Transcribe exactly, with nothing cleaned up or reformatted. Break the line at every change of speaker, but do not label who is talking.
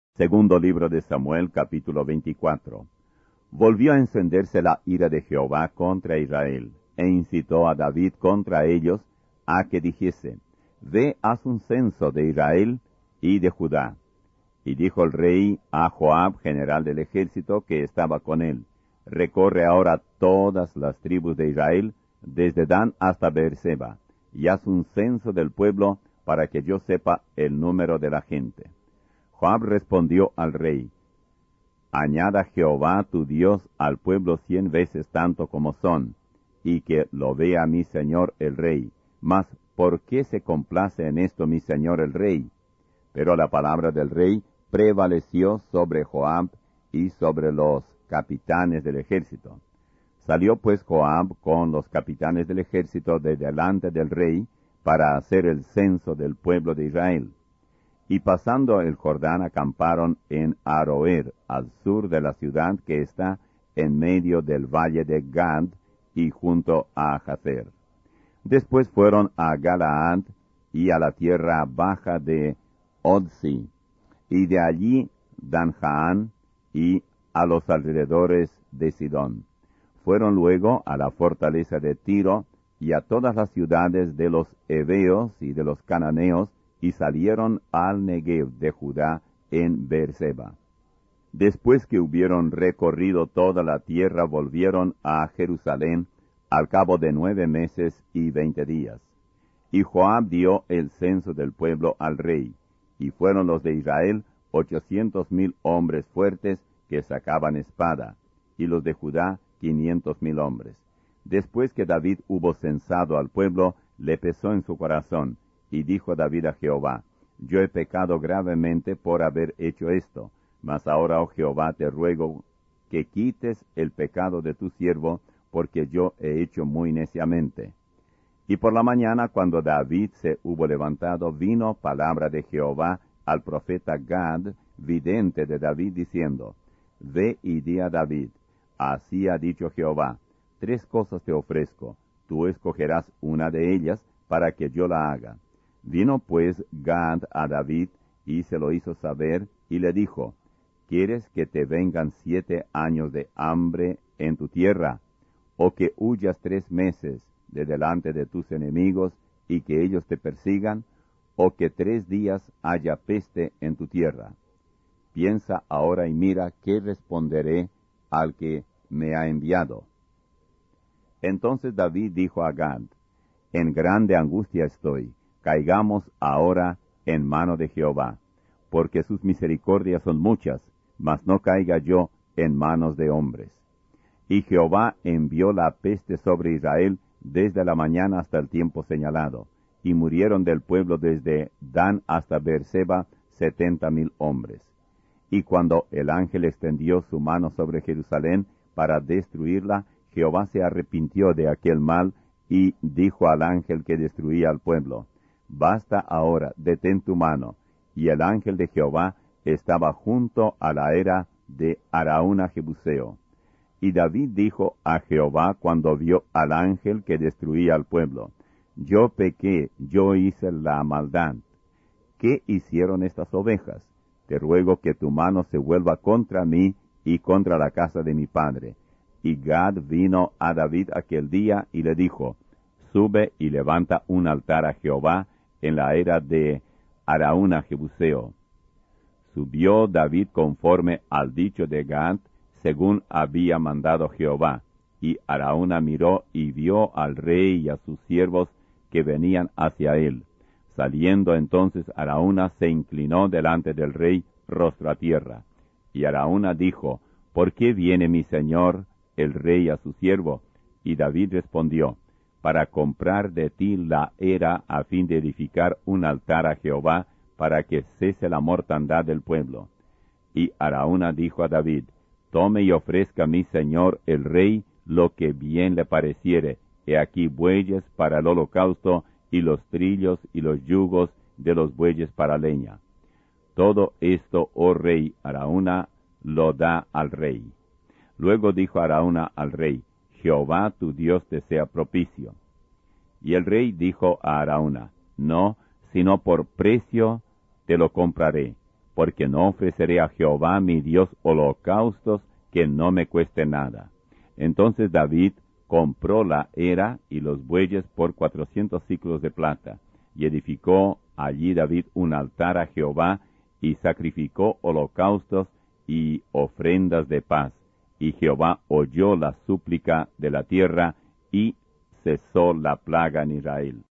Segundo libro de Samuel, capítulo veinticuatro. Volvió a encenderse la ira de Jehová contra Israel, e incitó a David contra ellos, a que dijese, Ve, haz un censo de Israel y de Judá. Y dijo el rey a Joab, general del ejército, que estaba con él, Recorre ahora todas las tribus de Israel, desde Dan hasta Beerseba, y haz un censo del pueblo, para que yo sepa el número de la gente. Joab respondió al rey, Añada Jehová tu Dios al pueblo cien veces tanto como son, y que lo vea mi señor el rey. Mas, ¿por qué se complace en esto mi señor el rey? Pero la palabra del rey prevaleció sobre Joab y sobre los capitanes del ejército. Salió pues Joab con los capitanes del ejército de delante del rey para hacer el censo del pueblo de Israel. Y pasando el Jordán acamparon en Aroer, al sur de la ciudad que está en medio del valle de Gad y junto a Jazer. Después fueron a Galaad y a la tierra baja de Odsi, y de allí Danjaán y a los alrededores de Sidón. Fueron luego a la fortaleza de Tiro y a todas las ciudades de los heveos y de los cananeos, y salieron al Negev de Judá en Beerseba. Después que hubieron recorrido toda la tierra, volvieron a Jerusalén al cabo de nueve meses y veinte días. Y Joab dio el censo del pueblo al rey, y fueron los de Israel ochocientos mil hombres fuertes que sacaban espada, y los de Judá quinientos mil hombres. Después que David hubo censado al pueblo, le pesó en su corazón, y dijo David a Jehová, Yo he pecado gravemente por haber hecho esto, mas ahora, oh Jehová, te ruego que quites el pecado de tu siervo, porque yo he hecho muy neciamente. Y por la mañana, cuando David se hubo levantado, vino palabra de Jehová al profeta Gad, vidente de David, diciendo, Ve y di a David, así ha dicho Jehová, tres cosas te ofrezco, tú escogerás una de ellas para que yo la haga. Vino pues Gad a David, y se lo hizo saber, y le dijo, ¿Quieres que te vengan siete años de hambre en tu tierra, o que huyas tres meses de delante de tus enemigos, y que ellos te persigan, o que tres días haya peste en tu tierra? Piensa ahora y mira qué responderé al que me ha enviado. Entonces David dijo a Gad, En grande angustia estoy, caigamos ahora en mano de Jehová, porque sus misericordias son muchas, mas no caiga yo en manos de hombres. Y Jehová envió la peste sobre Israel desde la mañana hasta el tiempo señalado, y murieron del pueblo desde Dan hasta Beerseba setenta mil hombres. Y cuando el ángel extendió su mano sobre Jerusalén para destruirla, Jehová se arrepintió de aquel mal, y dijo al ángel que destruía al pueblo, Basta ahora, detén tu mano. Y el ángel de Jehová estaba junto a la era de Araúna Jebuseo. Y David dijo a Jehová cuando vio al ángel que destruía al pueblo, Yo pequé, yo hice la maldad. ¿Qué hicieron estas ovejas? Te ruego que tu mano se vuelva contra mí y contra la casa de mi padre. Y Gad vino a David aquel día y le dijo, Sube y levanta un altar a Jehová en la era de Araúna Jebuseo. Subió David conforme al dicho de Gad, según había mandado Jehová. Y Araúna miró y vio al rey y a sus siervos que venían hacia él. Saliendo entonces Araúna se inclinó delante del rey rostro a tierra. Y Araúna dijo, ¿Por qué viene mi señor el rey a su siervo? Y David respondió, Para comprar de ti la era a fin de edificar un altar a Jehová, para que cese la mortandad del pueblo. Y Araúna dijo a David, Tome y ofrezca a mi señor el rey lo que bien le pareciere. He aquí bueyes para el holocausto, y los trillos y los yugos de los bueyes para leña. Todo esto, oh rey, Araúna lo da al rey. Luego dijo Araúna al rey, Jehová tu Dios te sea propicio. Y el rey dijo a Araúna, No, sino por precio te lo compraré, porque no ofreceré a Jehová mi Dios holocaustos que no me cueste nada. Entonces David compró la era y los bueyes por cuatrocientos siclos de plata, y edificó allí David un altar a Jehová, y sacrificó holocaustos y ofrendas de paz. Y Jehová oyó la súplica de la tierra, y cesó la plaga en Israel.